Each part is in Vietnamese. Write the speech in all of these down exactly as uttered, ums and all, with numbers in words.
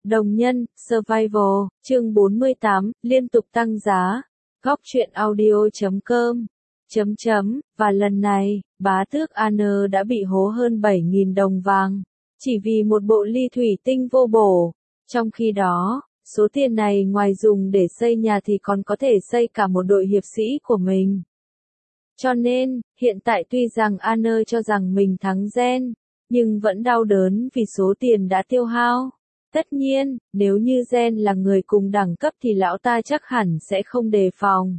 Đồng nhân, Survival, chương bốn mươi tám, liên tục tăng giá. Góc truyện audio chấm com. Chấm chấm, và lần này, bá tước Anne đã bị hố hơn bảy nghìn đồng vàng. Chỉ vì một bộ ly thủy tinh vô bổ. Trong khi đó, số tiền này ngoài dùng để xây nhà thì còn có thể xây cả một đội hiệp sĩ của mình. Cho nên, hiện tại tuy rằng Anne cho rằng mình thắng Gen, nhưng vẫn đau đớn vì số tiền đã tiêu hao. Tất nhiên, nếu như Gen là người cùng đẳng cấp thì lão ta chắc hẳn sẽ không đề phòng.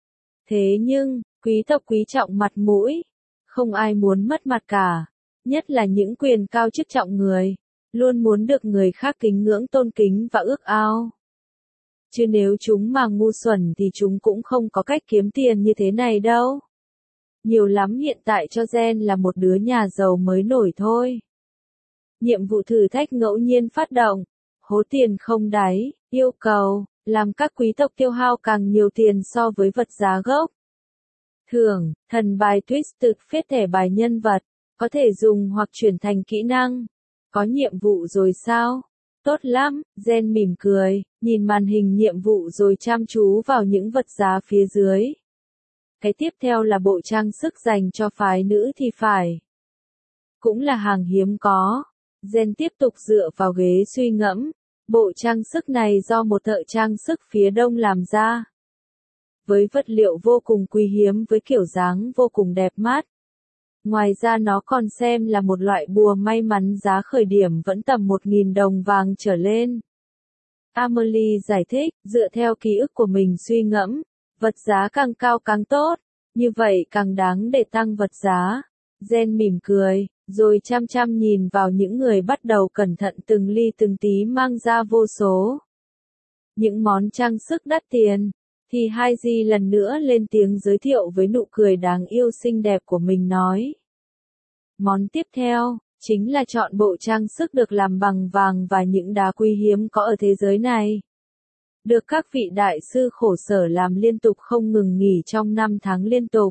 Thế nhưng, quý tộc quý trọng mặt mũi. Không ai muốn mất mặt cả. Nhất là những quyền cao chức trọng người. Luôn muốn được người khác kính ngưỡng tôn kính và ước ao. Chứ nếu chúng mà ngu xuẩn thì chúng cũng không có cách kiếm tiền như thế này đâu. Nhiều lắm hiện tại cho Gen là một đứa nhà giàu mới nổi thôi. Nhiệm vụ thử thách ngẫu nhiên phát động. Hố tiền không đáy, yêu cầu, làm các quý tộc tiêu hao càng nhiều tiền so với vật giá gốc. Thưởng, thần bài Twisted phết thẻ bài nhân vật, có thể dùng hoặc chuyển thành kỹ năng. Có nhiệm vụ rồi sao? Tốt lắm, Gen mỉm cười, nhìn màn hình nhiệm vụ rồi chăm chú vào những vật giá phía dưới. Cái tiếp theo là bộ trang sức dành cho phái nữ thì phải. Cũng là hàng hiếm có. Gen tiếp tục dựa vào ghế suy ngẫm. Bộ trang sức này do một thợ trang sức phía đông làm ra. Với vật liệu vô cùng quý hiếm với kiểu dáng vô cùng đẹp mắt. Ngoài ra nó còn xem là một loại bùa may mắn giá khởi điểm vẫn tầm một nghìn đồng vàng trở lên. Amelie giải thích, dựa theo ký ức của mình suy ngẫm, vật giá càng cao càng tốt, như vậy càng đáng để tăng vật giá. Gen mỉm cười, rồi chăm chăm nhìn vào những người bắt đầu cẩn thận từng ly từng tí mang ra vô số. Những món trang sức đắt tiền, thì Heidi lần nữa lên tiếng giới thiệu với nụ cười đáng yêu xinh đẹp của mình nói. Món tiếp theo, chính là chọn bộ trang sức được làm bằng vàng và những đá quý hiếm có ở thế giới này. Được các vị đại sư khổ sở làm liên tục không ngừng nghỉ trong năm tháng liên tục.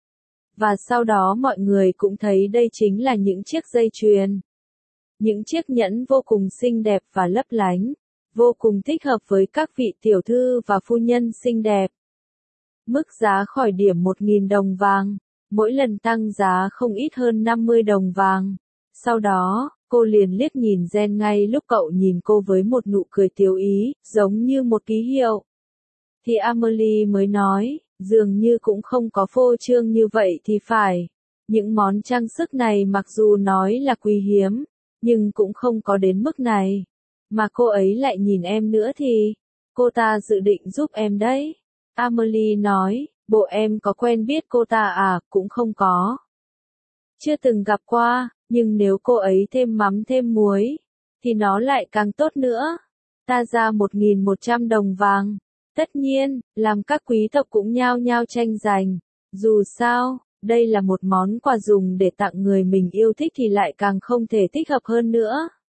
Và sau đó mọi người cũng thấy đây chính là những chiếc dây chuyền. Những chiếc nhẫn vô cùng xinh đẹp và lấp lánh, vô cùng thích hợp với các vị tiểu thư và phu nhân xinh đẹp. Mức giá khỏi điểm một nghìn đồng vàng, mỗi lần tăng giá không ít hơn năm mươi đồng vàng. Sau đó, cô liền liếc nhìn Gen ngay lúc cậu nhìn cô với một nụ cười tiếu ý, giống như một ký hiệu. Thì Amelie mới nói, dường như cũng không có phô trương như vậy thì phải. Những món trang sức này mặc dù nói là quý hiếm, nhưng cũng không có đến mức này. Mà cô ấy lại nhìn em nữa thì, cô ta dự định giúp em đấy. Amelie nói, bộ em có quen biết cô ta à, cũng không có. Chưa từng gặp qua, nhưng nếu cô ấy thêm mắm thêm muối, thì nó lại càng tốt nữa. Ta ra một nghìn một trăm đồng vàng. Tất nhiên, làm các quý tộc cũng nhao nhao tranh giành. Dù sao, đây là một món quà dùng để tặng người mình yêu thích thì lại càng không thể thích hợp hơn nữa.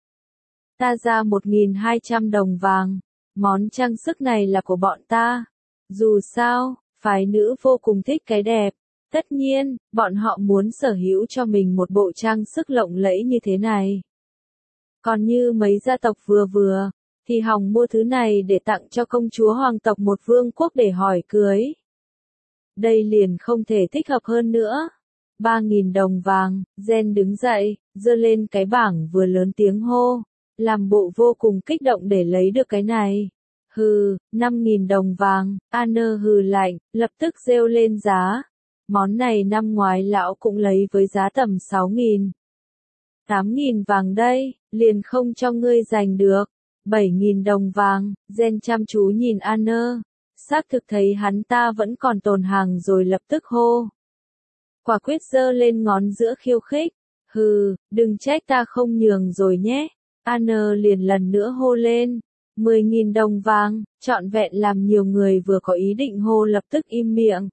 Ta ra một nghìn hai trăm đồng vàng. Món trang sức này là của bọn ta. Dù sao, phái nữ vô cùng thích cái đẹp. Tất nhiên, bọn họ muốn sở hữu cho mình một bộ trang sức lộng lẫy như thế này. Còn như mấy gia tộc vừa vừa, thì hòng mua thứ này để tặng cho công chúa hoàng tộc một vương quốc để hỏi cưới. Đây liền không thể thích hợp hơn nữa. ba nghìn đồng vàng, Gen đứng dậy, giơ lên cái bảng vừa lớn tiếng hô, làm bộ vô cùng kích động để lấy được cái này. Hừ, năm nghìn đồng vàng, Anne hừ lạnh, lập tức rêu lên giá. Món này năm ngoái lão cũng lấy với giá tầm sáu nghìn. tám nghìn vàng đây, liền không cho ngươi giành được. bảy nghìn đồng vàng, Gen chăm chú nhìn Anne. Xác thực thấy hắn ta vẫn còn tồn hàng rồi lập tức hô. Quả quyết giơ lên ngón giữa khiêu khích. Hừ, đừng trách ta không nhường rồi nhé. Anne liền lần nữa hô lên. mười nghìn đồng vàng, trọn vẹn làm nhiều người vừa có ý định hô lập tức im miệng.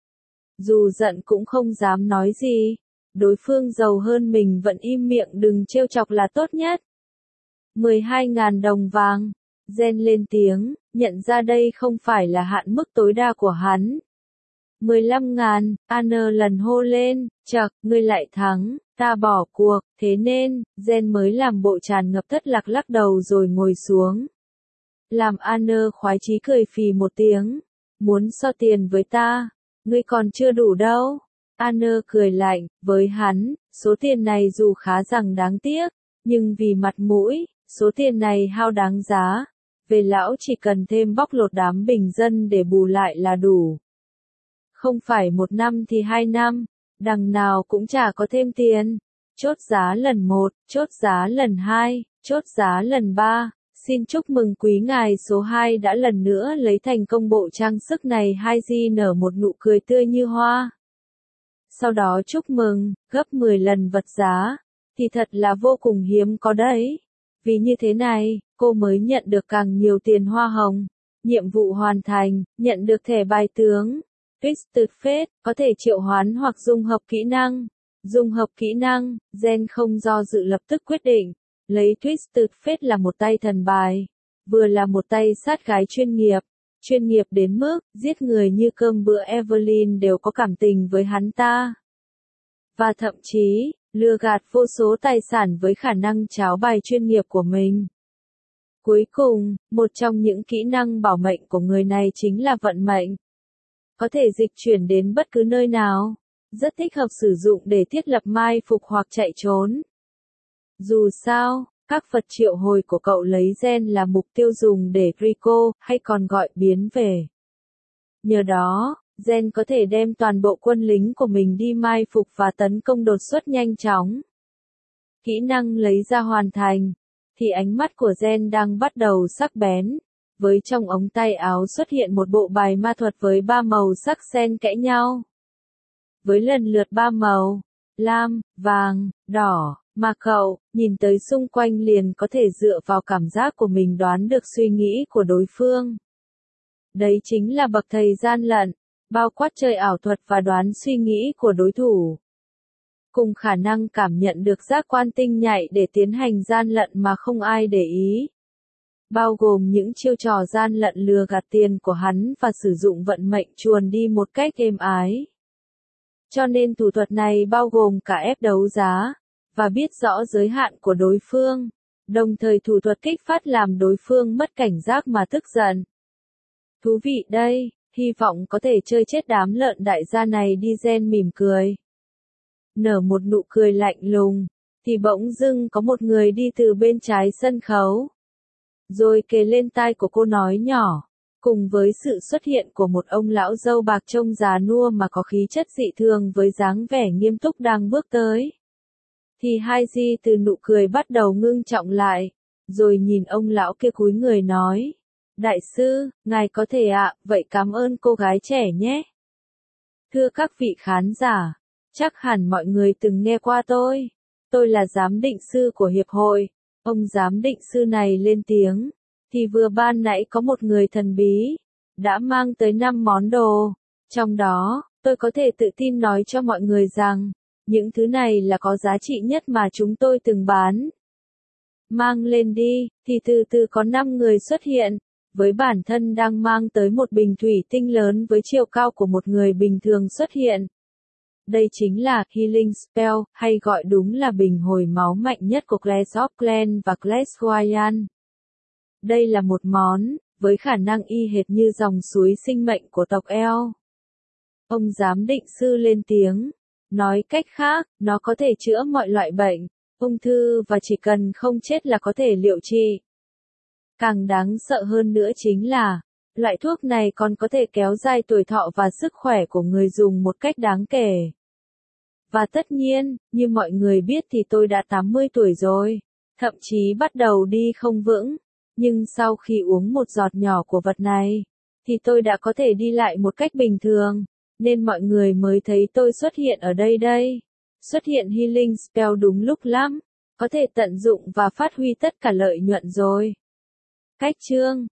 Dù giận cũng không dám nói gì. Đối phương giàu hơn mình vẫn im miệng đừng trêu chọc là tốt nhất. mười hai nghìn đồng vàng. Gen lên tiếng, nhận ra đây không phải là hạn mức tối đa của hắn. mười lăm nghìn, Anne lần hô lên, chậc, ngươi lại thắng, ta bỏ cuộc. Thế nên, Gen mới làm bộ tràn ngập thất lạc lắc đầu rồi ngồi xuống. Làm Anna khoái chí cười phì một tiếng. Muốn so tiền với ta, ngươi còn chưa đủ đâu. Anna cười lạnh, với hắn, số tiền này dù khá rằng đáng tiếc, nhưng vì mặt mũi, số tiền này hao đáng giá. Về lão chỉ cần thêm bóc lột đám bình dân để bù lại là đủ. Không phải một năm thì hai năm, đằng nào cũng chả có thêm tiền. Chốt giá lần một, chốt giá lần hai, chốt giá lần ba. Xin chúc mừng quý ngài số hai đã lần nữa lấy thành công bộ trang sức này. Haji nở một nụ cười tươi như hoa. Sau đó chúc mừng, gấp mười lần vật giá. Thì thật là vô cùng hiếm có đấy. Vì như thế này, cô mới nhận được càng nhiều tiền hoa hồng. Nhiệm vụ hoàn thành, nhận được thẻ bài tướng. Twisted Fate, có thể triệu hoán hoặc dung hợp kỹ năng. Dung hợp kỹ năng, Gen không do dự lập tức quyết định. Lấy Twisted Fate là một tay thần bài. Vừa là một tay sát gái chuyên nghiệp. Chuyên nghiệp đến mức, giết người như cơm bữa Evelyn đều có cảm tình với hắn ta. Và thậm chí, lừa gạt vô số tài sản với khả năng tráo bài chuyên nghiệp của mình. Cuối cùng, một trong những kỹ năng bảo mệnh của người này chính là vận mệnh. Có thể dịch chuyển đến bất cứ nơi nào. Rất thích hợp sử dụng để thiết lập mai phục hoặc chạy trốn. Dù sao, các Phật triệu hồi của cậu lấy Gen là mục tiêu dùng để Rico, hay còn gọi biến về. Nhờ đó, Gen có thể đem toàn bộ quân lính của mình đi mai phục và tấn công đột xuất nhanh chóng. Kỹ năng lấy ra hoàn thành, thì ánh mắt của Gen đang bắt đầu sắc bén. Với trong ống tay áo xuất hiện một bộ bài ma thuật với ba màu sắc xen kẽ nhau. Với lần lượt ba màu, lam, vàng, đỏ, mà cậu, nhìn tới xung quanh liền có thể dựa vào cảm giác của mình đoán được suy nghĩ của đối phương. Đấy chính là bậc thầy gian lận, bao quát chơi ảo thuật và đoán suy nghĩ của đối thủ. Cùng khả năng cảm nhận được giác quan tinh nhạy để tiến hành gian lận mà không ai để ý. Bao gồm những chiêu trò gian lận lừa gạt tiền của hắn và sử dụng vận mệnh chuồn đi một cách êm ái. Cho nên thủ thuật này bao gồm cả ép đấu giá, và biết rõ giới hạn của đối phương, đồng thời thủ thuật kích phát làm đối phương mất cảnh giác mà tức giận. Thú vị đây, hy vọng có thể chơi chết đám lợn đại gia này đi. Gen mỉm cười. Nở một nụ cười lạnh lùng, thì bỗng dưng có một người đi từ bên trái sân khấu. Rồi kề lên tai của cô nói nhỏ, cùng với sự xuất hiện của một ông lão râu bạc trông già nua mà có khí chất dị thường với dáng vẻ nghiêm túc đang bước tới. Thì Haji từ nụ cười bắt đầu ngưng trọng lại, rồi nhìn ông lão kia cúi người nói. Đại sư, ngài có thể ạ, vậy cảm ơn cô gái trẻ nhé. Thưa các vị khán giả, chắc hẳn mọi người từng nghe qua tôi. Tôi là giám định sư của hiệp hội. Ông giám định sư này lên tiếng, thì vừa ban nãy có một người thần bí, đã mang tới năm món đồ. Trong đó, tôi có thể tự tin nói cho mọi người rằng, những thứ này là có giá trị nhất mà chúng tôi từng bán. Mang lên đi, thì từ từ có năm người xuất hiện, với bản thân đang mang tới một bình thủy tinh lớn với chiều cao của một người bình thường xuất hiện. Đây chính là Healing Spell, hay gọi đúng là bình hồi máu mạnh nhất của Clash of Clans và Clash Royale. Đây là một món, với khả năng y hệt như dòng suối sinh mệnh của tộc Eo. Ông giám định sư lên tiếng, nói cách khác, nó có thể chữa mọi loại bệnh, ung thư và chỉ cần không chết là có thể liệu trị. Càng đáng sợ hơn nữa chính là, loại thuốc này còn có thể kéo dài tuổi thọ và sức khỏe của người dùng một cách đáng kể. Và tất nhiên, như mọi người biết thì tôi đã tám mươi tuổi rồi, thậm chí bắt đầu đi không vững. Nhưng sau khi uống một giọt nhỏ của vật này, thì tôi đã có thể đi lại một cách bình thường, nên mọi người mới thấy tôi xuất hiện ở đây đây. Xuất hiện Healing Spell đúng lúc lắm, có thể tận dụng và phát huy tất cả lợi nhuận rồi. Cách chương